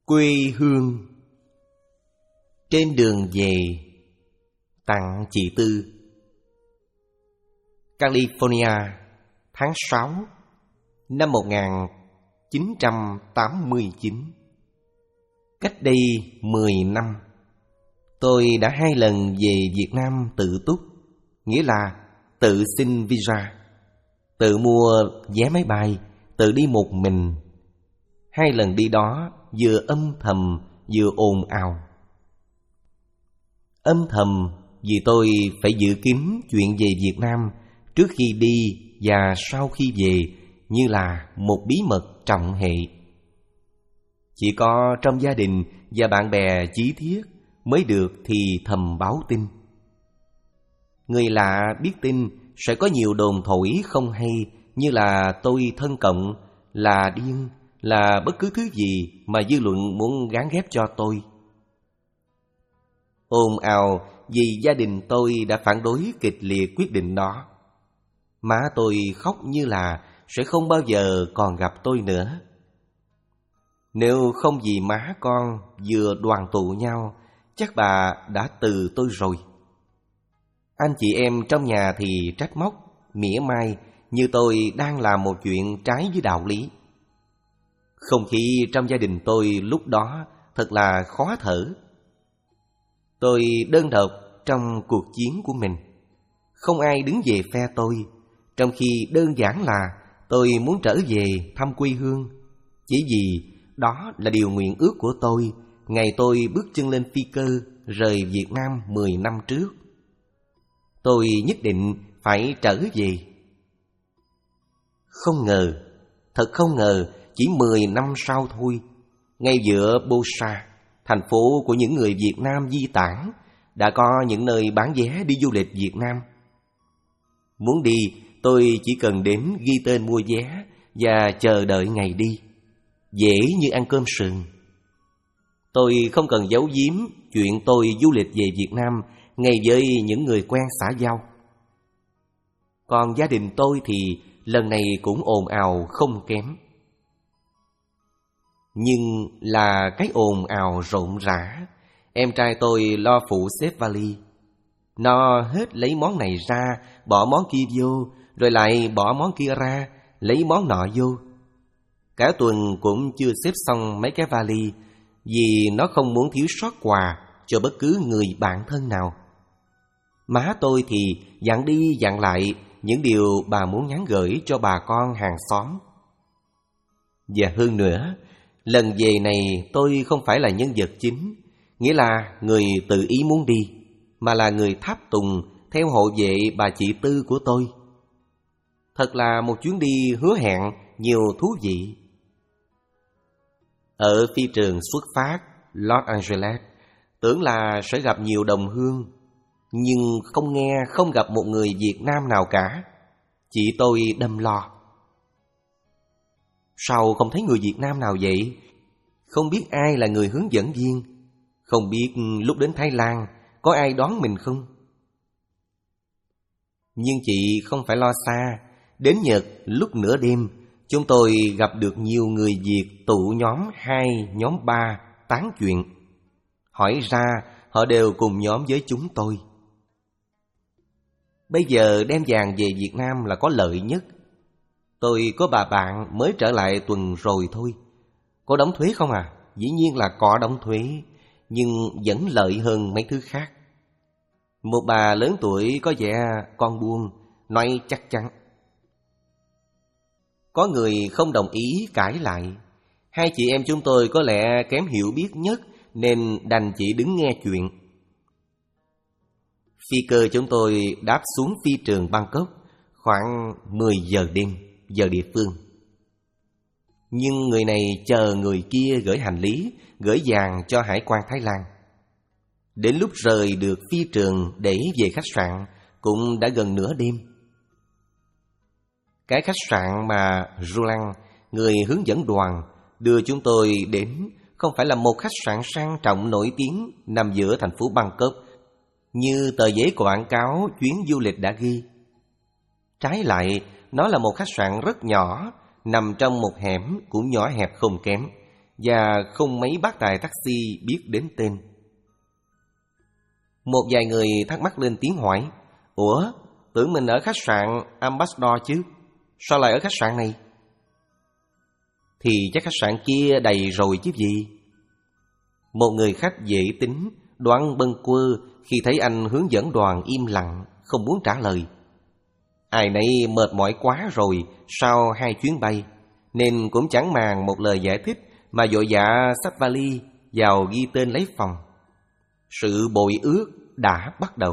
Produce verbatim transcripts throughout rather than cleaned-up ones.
Quê hương. Trên đường về, tặng chị Tư. California, tháng sáu năm một nghìn chín trăm tám mươi chín. Cách đây mười năm, tôi đã hai lần về Việt Nam tự túc, nghĩa là tự xin visa, tự mua vé máy bay, tự đi một mình. Hai lần đi đó vừa âm thầm vừa ồn ào. Âm thầm vì tôi phải dự kín chuyện về Việt Nam trước khi đi và sau khi về, như là một bí mật trọng hệ. Chỉ có trong gia đình và bạn bè chí thiết mới được thì thầm báo tin. Người lạ biết tin sẽ có nhiều đồn thổi không hay, như là tôi thân cộng, là điên, là bất cứ thứ gì mà dư luận muốn gán ghép cho tôi. Ồn ào vì gia đình tôi đã phản đối kịch liệt quyết định đó. Má tôi khóc như là sẽ không bao giờ còn gặp tôi nữa. Nếu không vì má con vừa đoàn tụ nhau, chắc bà đã từ tôi rồi. Anh chị em trong nhà thì trách móc, mỉa mai như tôi đang làm một chuyện trái với đạo lý. Không khí trong gia đình tôi lúc đó thật là khó thở. Tôi đơn độc trong cuộc chiến của mình. Không ai đứng về phe tôi, trong khi đơn giản là tôi muốn trở về thăm quê hương. Chỉ vì đó là điều nguyện ước của tôi ngày tôi bước chân lên phi cơ rời Việt Nam mười năm trước. Tôi nhất định phải trở về. Không ngờ, thật không ngờ, chỉ mười năm sau thôi, ngay giữa Bosa, thành phố của những người Việt Nam di tản, đã có những nơi bán vé đi du lịch Việt Nam. Muốn đi, tôi chỉ cần đến ghi tên mua vé và chờ đợi ngày đi, dễ như ăn cơm sườn. Tôi không cần giấu giếm chuyện tôi du lịch về Việt Nam ngay với những người quen xã giao. Còn gia đình tôi thì lần này cũng ồn ào không kém. Nhưng là cái ồn ào rộn rã. Em trai tôi lo phụ xếp vali. Nó hết lấy món này ra, bỏ món kia vô, rồi lại bỏ món kia ra, lấy món nọ vô. Cả tuần cũng chưa xếp xong mấy cái vali, vì nó không muốn thiếu sót quà cho bất cứ người bạn thân nào. Má tôi thì dặn đi dặn lại những điều bà muốn nhắn gửi cho bà con hàng xóm. Và hơn nữa, lần về này tôi không phải là nhân vật chính, nghĩa là người tự ý muốn đi, mà là người tháp tùng theo hộ vệ bà chị Tư của tôi. Thật là một chuyến đi hứa hẹn nhiều thú vị. Ở phi trường xuất phát Los Angeles, tưởng là sẽ gặp nhiều đồng hương, nhưng không nghe không gặp một người Việt Nam nào cả. Chị tôi đâm lo. Sao không thấy người Việt Nam nào vậy? Không biết ai là người hướng dẫn viên? Không biết lúc đến Thái Lan có ai đón mình không? Nhưng chị không phải lo xa. Đến Nhật lúc nửa đêm, chúng tôi gặp được nhiều người Việt tụ nhóm hai, nhóm ba tán chuyện. Hỏi ra họ đều cùng nhóm với chúng tôi. Bây giờ đem vàng về Việt Nam là có lợi nhất. Tôi có bà bạn mới trở lại tuần rồi thôi. Có đóng thuế không à? Dĩ nhiên là có đóng thuế, nhưng vẫn lợi hơn mấy thứ khác. Một bà lớn tuổi có vẻ con buôn, nói chắc chắn. Có người không đồng ý cãi lại. Hai chị em chúng tôi có lẽ kém hiểu biết nhất, nên đành chỉ đứng nghe chuyện. Phi cơ chúng tôi đáp xuống phi trường Bangkok khoảng mười giờ đêm, giờ địa phương. Nhưng người này chờ người kia gửi hành lý, gửi vàng cho hải quan Thái Lan. Đến lúc rời được phi trường để về khách sạn cũng đã gần nửa đêm. Cái khách sạn mà Roland, người hướng dẫn đoàn, đưa chúng tôi đến không phải là một khách sạn sang trọng nổi tiếng nằm giữa thành phố Bangkok như tờ giấy quảng cáo chuyến du lịch đã ghi. Trái lại, nó là một khách sạn rất nhỏ, nằm trong một hẻm cũng nhỏ hẹp không kém, và không mấy bác tài taxi biết đến tên. Một vài người thắc mắc lên tiếng hỏi: Ủa, tưởng mình ở khách sạn Ambassador chứ, sao lại ở khách sạn này? Thì chắc khách sạn kia đầy rồi chứ gì. Một người khách dễ tính, đoán bâng quơ khi thấy anh hướng dẫn đoàn im lặng, không muốn trả lời. Ai nấy mệt mỏi quá rồi sau hai chuyến bay, nên cũng chẳng màng một lời giải thích mà vội vã xách vali vào ghi tên lấy phòng. Sự bội ước đã bắt đầu.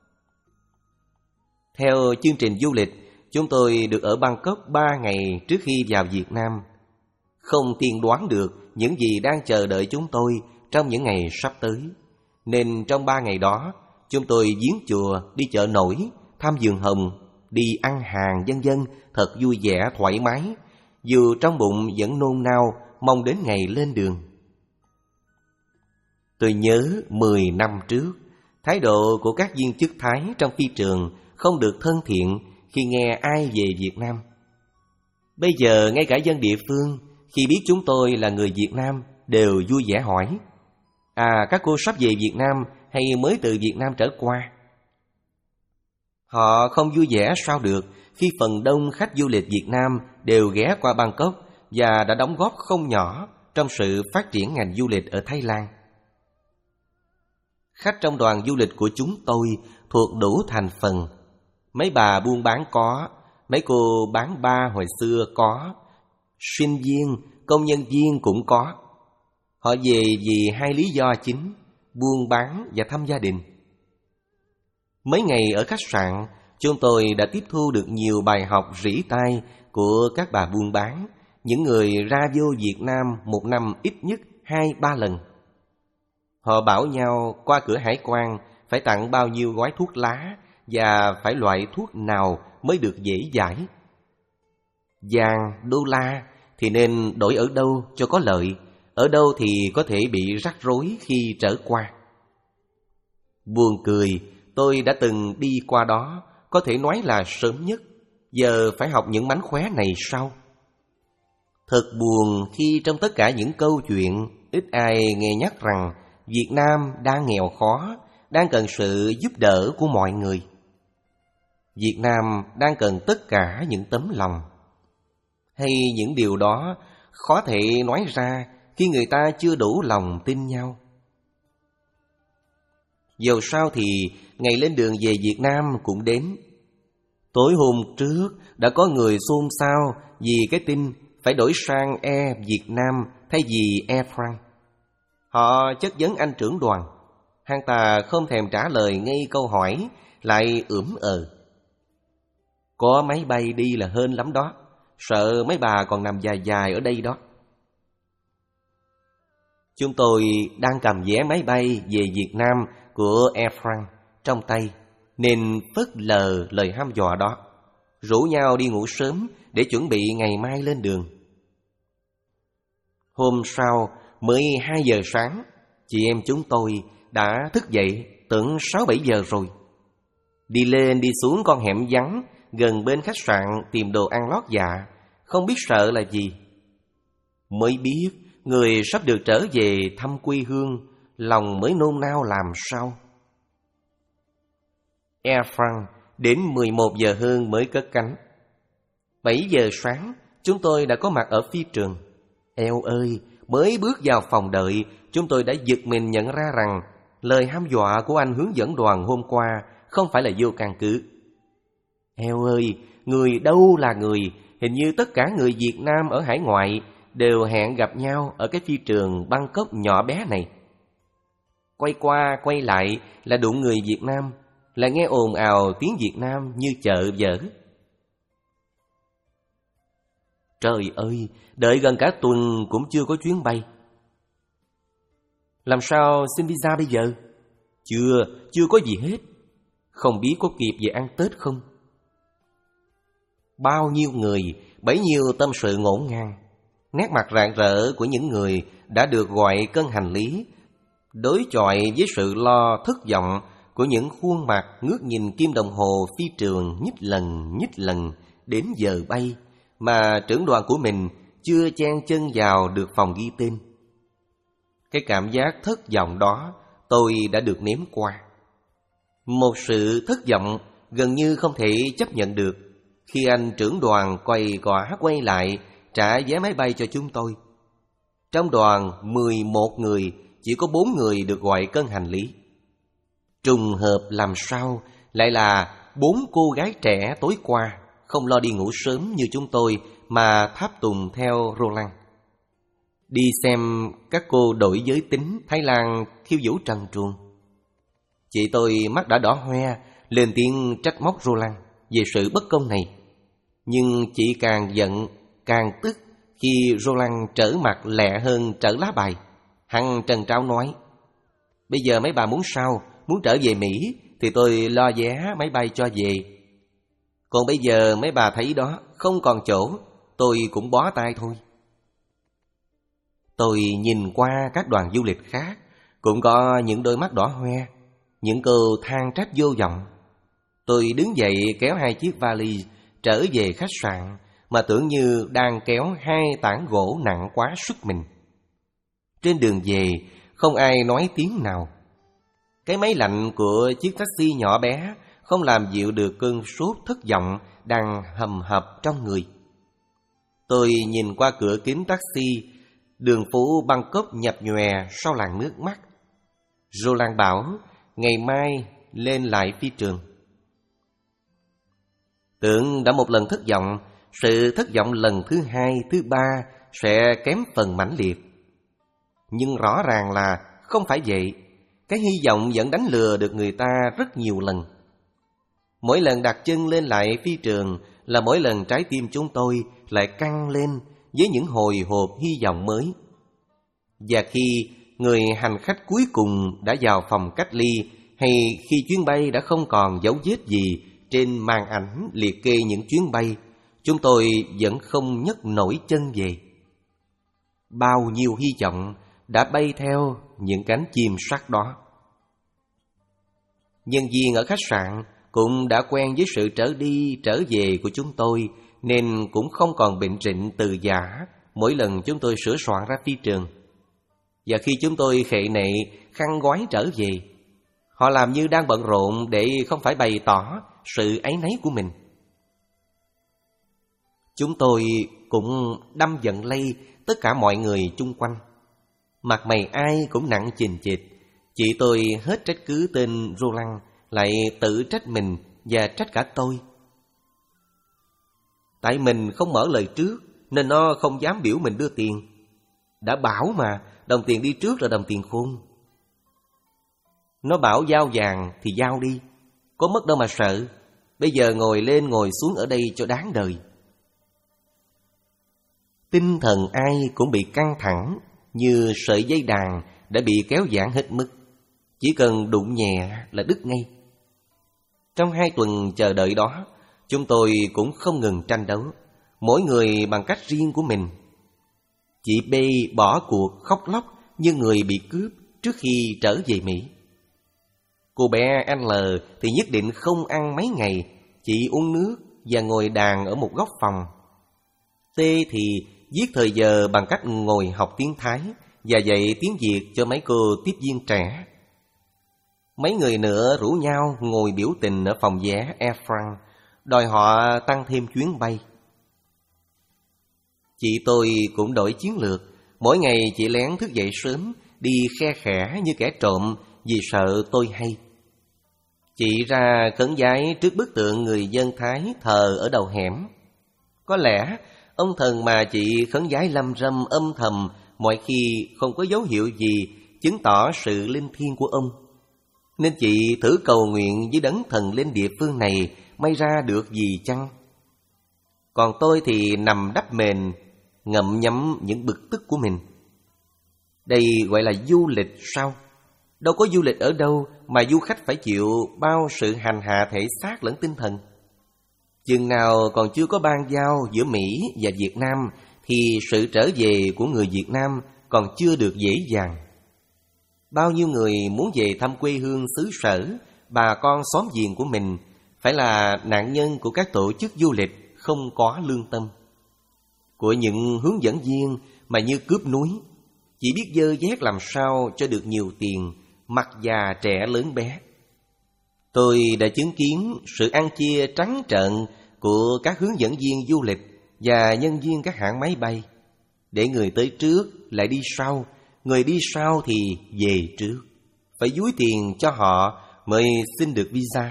Theo chương trình du lịch, chúng tôi được ở Bangkok ba ngày trước khi vào Việt Nam. Không tiên đoán được những gì đang chờ đợi chúng tôi trong những ngày sắp tới, nên trong ba ngày đó, chúng tôi viếng chùa, đi chợ nổi, thăm vườn hồng, đi ăn hàng vân vân, thật vui vẻ thoải mái, dù trong bụng vẫn nôn nao mong đến ngày lên đường. Tôi nhớ mười năm trước, thái độ của các viên chức Thái trong phi trường không được thân thiện khi nghe ai về Việt Nam. Bây giờ ngay cả dân địa phương khi biết chúng tôi là người Việt Nam đều vui vẻ hỏi: À, các cô sắp về Việt Nam hay mới từ Việt Nam trở qua? Họ không vui vẻ sao được khi phần đông khách du lịch Việt Nam đều ghé qua Bangkok và đã đóng góp không nhỏ trong sự phát triển ngành du lịch ở Thái Lan. Khách trong đoàn du lịch của chúng tôi thuộc đủ thành phần. Mấy bà buôn bán có, mấy cô bán bar hồi xưa có, sinh viên, công nhân viên cũng có. Họ về vì hai lý do chính: buôn bán và thăm gia đình. Mấy ngày ở khách sạn, chúng tôi đã tiếp thu được nhiều bài học rỉ tai của các bà buôn bán, những người ra vô Việt Nam một năm ít nhất hai ba lần. Họ bảo nhau qua cửa hải quan phải tặng bao nhiêu gói thuốc lá và phải loại thuốc nào mới được dễ dãi. Vàng, đô la thì nên đổi ở đâu cho có lợi, ở đâu thì có thể bị rắc rối khi trở qua. Buồn cười, tôi đã từng đi qua đó, có thể nói là sớm nhất, giờ phải học những mánh khóe này sau. Thật buồn khi trong tất cả những câu chuyện, ít ai nghe nhắc rằng Việt Nam đang nghèo khó, đang cần sự giúp đỡ của mọi người. Việt Nam đang cần tất cả những tấm lòng. Hay những điều đó khó thể nói ra khi người ta chưa đủ lòng tin nhau. Dầu sao thì ngày lên đường về Việt Nam cũng đến. Tối hôm trước đã có người xôn xao vì cái tin phải đổi sang Air Việt Nam thay vì Air France. Họ chất vấn anh trưởng đoàn. Hắn ta không thèm trả lời ngay câu hỏi, lại ưỡm ờ: Có máy bay đi là hên lắm đó, sợ mấy bà còn nằm dài dài ở đây đó. Chúng tôi đang cầm vé máy bay về Việt Nam của Air France trong tay, nên phớt lờ lời hăm dọa đó, rủ nhau đi ngủ sớm để chuẩn bị ngày mai lên đường. Hôm sau, mới hai giờ sáng, chị em chúng tôi đã thức dậy tưởng sáu bảy giờ rồi. Đi lên đi xuống con hẻm vắng gần bên khách sạn tìm đồ ăn lót dạ, không biết sợ là gì. Mới biết người sắp được trở về thăm quê hương, lòng mới nôn nao làm sao. Air France đến mười một giờ hơn mới cất cánh. bảy giờ sáng, chúng tôi đã có mặt ở phi trường. Eo ơi, mới bước vào phòng đợi, chúng tôi đã giật mình nhận ra rằng lời hăm dọa của anh hướng dẫn đoàn hôm qua không phải là vô căn cứ. Eo ơi, người đâu là người, hình như tất cả người Việt Nam ở hải ngoại đều hẹn gặp nhau ở cái phi trường Bangkok nhỏ bé này. Quay qua quay lại là đụng người Việt Nam, là nghe ồn ào tiếng Việt Nam như chợ dở. Trời ơi, đợi gần cả tuần cũng chưa có chuyến bay. Làm sao xin visa bây giờ? Chưa, chưa có gì hết. Không biết có kịp về ăn Tết không? Bao nhiêu người, bấy nhiêu tâm sự ngổn ngang. Nét mặt rạng rỡ của những người đã được gọi cân hành lý, đối chọi với sự lo thất vọng của những khuôn mặt ngước nhìn kim đồng hồ phi trường nhích lần nhích lần đến giờ bay mà trưởng đoàn của mình chưa chen chân vào được phòng ghi tên. Cái cảm giác thất vọng đó tôi đã được nếm qua. Một sự thất vọng gần như không thể chấp nhận được khi anh trưởng đoàn quay quả quay lại trả vé máy bay cho chúng tôi. Trong đoàn mười một người, chỉ có bốn người được gọi cân hành lý. Trùng hợp làm sao lại là bốn cô gái trẻ tối qua không lo đi ngủ sớm như chúng tôi mà tháp tùng theo Roland. Đi xem các cô đổi giới tính Thái Lan khiêu vũ trần truồng. Chị tôi mắt đã đỏ hoe, lên tiếng trách móc Roland về sự bất công này. Nhưng chị càng giận, càng tức khi Roland trở mặt lẹ hơn trở lá bài. Hắn trần tráo nói: bây giờ mấy bà muốn sao? Muốn trở về Mỹ thì tôi lo vé máy bay cho về. Còn bây giờ mấy bà thấy đó, không còn chỗ, tôi cũng bó tay thôi. Tôi nhìn qua các đoàn du lịch khác, cũng có những đôi mắt đỏ hoe, những câu than trách vô vọng. Tôi đứng dậy kéo hai chiếc vali trở về khách sạn, mà tưởng như đang kéo hai tảng gỗ nặng quá sức mình. Trên đường về, không ai nói tiếng nào. Cái máy lạnh của chiếc taxi nhỏ bé không làm dịu được cơn sốt thất vọng đang hầm hập trong người. Tôi nhìn qua cửa kính taxi, đường phố Bangkok nhập nhòe sau làn nước mắt. Roland bảo ngày mai lên lại phi trường. Tưởng đã một lần thất vọng, sự thất vọng lần thứ hai, thứ ba sẽ kém phần mãnh liệt. Nhưng rõ ràng là không phải vậy. Cái hy vọng vẫn đánh lừa được người ta rất nhiều lần. Mỗi lần đặt chân lên lại phi trường là mỗi lần trái tim chúng tôi lại căng lên với những hồi hộp hy vọng mới. Và khi người hành khách cuối cùng đã vào phòng cách ly, hay khi chuyến bay đã không còn dấu vết gì trên màn ảnh liệt kê những chuyến bay, chúng tôi vẫn không nhấc nổi chân về. Bao nhiêu hy vọng đã bay theo những cánh chim sắt đó. Nhân viên ở khách sạn cũng đã quen với sự trở đi trở về của chúng tôi, nên cũng không còn bệnh trịnh từ giả mỗi lần chúng tôi sửa soạn ra phi trường. Và khi chúng tôi khệ nệ khăn gói trở về, họ làm như đang bận rộn để không phải bày tỏ sự áy náy của mình. Chúng tôi cũng đâm giận lây tất cả mọi người chung quanh. Mặt mày ai cũng nặng chình chịch. Chị tôi hết trách cứ tên Roland, lại tự trách mình và trách cả tôi. Tại mình không mở lời trước nên nó không dám biểu mình đưa tiền. Đã bảo mà, đồng tiền đi trước là đồng tiền khôn. Nó bảo giao vàng thì giao đi, có mất đâu mà sợ. Bây giờ ngồi lên ngồi xuống ở đây cho đáng đời. Tinh thần ai cũng bị căng thẳng như sợi dây đàn đã bị kéo giãn hết mức. Chỉ cần đụng nhẹ là đứt ngay. Trong hai tuần chờ đợi đó, chúng tôi cũng không ngừng tranh đấu, mỗi người bằng cách riêng của mình. Chị B bỏ cuộc khóc lóc như người bị cướp trước khi trở về Mỹ. Cô bé L thì nhất định không ăn mấy ngày, chỉ uống nước và ngồi đàn ở một góc phòng. T thì giết thời giờ bằng cách ngồi học tiếng Thái và dạy tiếng Việt cho mấy cô tiếp viên trẻ. Mấy người nữa rủ nhau ngồi biểu tình ở phòng vé Air France, đòi họ tăng thêm chuyến bay. Chị tôi cũng đổi chiến lược. Mỗi ngày chị lén thức dậy sớm, đi khe khẽ như kẻ trộm vì sợ tôi hay. Chị ra khấn vái trước bức tượng người dân Thái thờ ở đầu hẻm. Có lẽ ông thần mà chị khấn vái lâm râm âm thầm mọi khi không có dấu hiệu gì chứng tỏ sự linh thiêng của ông, nên chị thử cầu nguyện với đấng thần linh địa phương này may ra được gì chăng. Còn tôi thì nằm đắp mền, ngậm nhấm những bực tức của mình. Đây gọi là du lịch sao? Đâu có du lịch ở đâu mà du khách phải chịu bao sự hành hạ thể xác lẫn tinh thần. Chừng nào còn chưa có ban giao giữa Mỹ và Việt Nam thì sự trở về của người Việt Nam còn chưa được dễ dàng. Bao nhiêu người muốn về thăm quê hương xứ sở, bà con xóm giềng của mình, phải là nạn nhân của các tổ chức du lịch không có lương tâm, của những hướng dẫn viên mà như cướp núi, chỉ biết dơ dét làm sao cho được nhiều tiền, mặt già trẻ lớn bé. Tôi đã chứng kiến sự ăn chia trắng trợn của các hướng dẫn viên du lịch và nhân viên các hãng máy bay, để người tới trước lại đi sau, người đi sau thì về trước, phải dúi tiền cho họ mới xin được visa.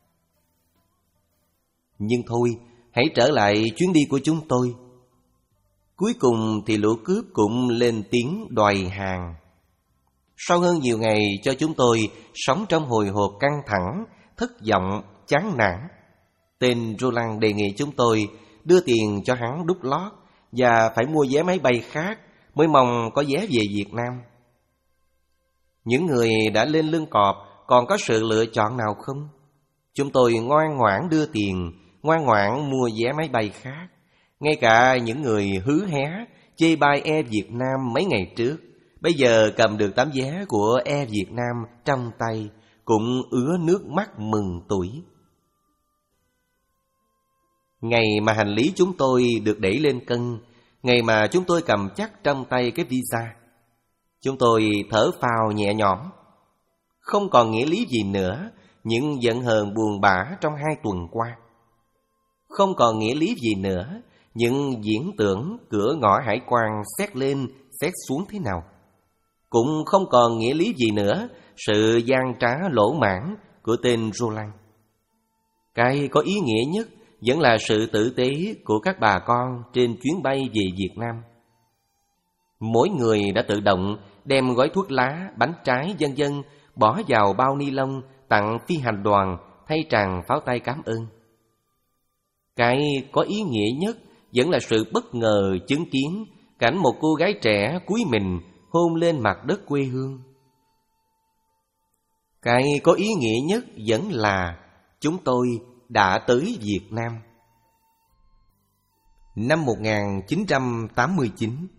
Nhưng thôi, hãy trở lại chuyến đi của chúng tôi. Cuối cùng thì lũ cướp cũng lên tiếng đòi hàng. Sau hơn nhiều ngày cho chúng tôi sống trong hồi hộp căng thẳng, thất vọng, chán nản, tên Roland đề nghị chúng tôi đưa tiền cho hắn đút lót và phải mua vé máy bay khác mới mong có vé về Việt Nam. Những người đã lên lưng cọp còn có sự lựa chọn nào không? Chúng tôi ngoan ngoãn đưa tiền, ngoan ngoãn mua vé máy bay khác. Ngay cả những người hứ hé chê bai Air Việt Nam mấy ngày trước, bây giờ cầm được tấm vé của Air Việt Nam trong tay cũng ứa nước mắt mừng tuổi. Ngày mà hành lý chúng tôi được đẩy lên cân, ngày mà chúng tôi cầm chắc trong tay cái visa, chúng tôi thở phào nhẹ nhõm. Không còn nghĩa lý gì nữa những giận hờn buồn bã trong hai tuần qua. Không còn nghĩa lý gì nữa những diễn tưởng cửa ngõ hải quan xét lên xét xuống thế nào. Cũng không còn nghĩa lý gì nữa sự gian trá lỗ mãn của tên Roland. Cái có ý nghĩa nhất vẫn là sự tử tế của các bà con trên chuyến bay về Việt Nam. Mỗi người đã tự động đem gói thuốc lá, bánh trái vân vân bỏ vào bao ni lông tặng phi hành đoàn thay tràng pháo tay cảm ơn. Cái có ý nghĩa nhất vẫn là sự bất ngờ chứng kiến cảnh một cô gái trẻ cúi mình hôn lên mặt đất quê hương. Cái có ý nghĩa nhất vẫn là chúng tôi đã tới Việt Nam. Năm một nghìn chín trăm tám mươi chín,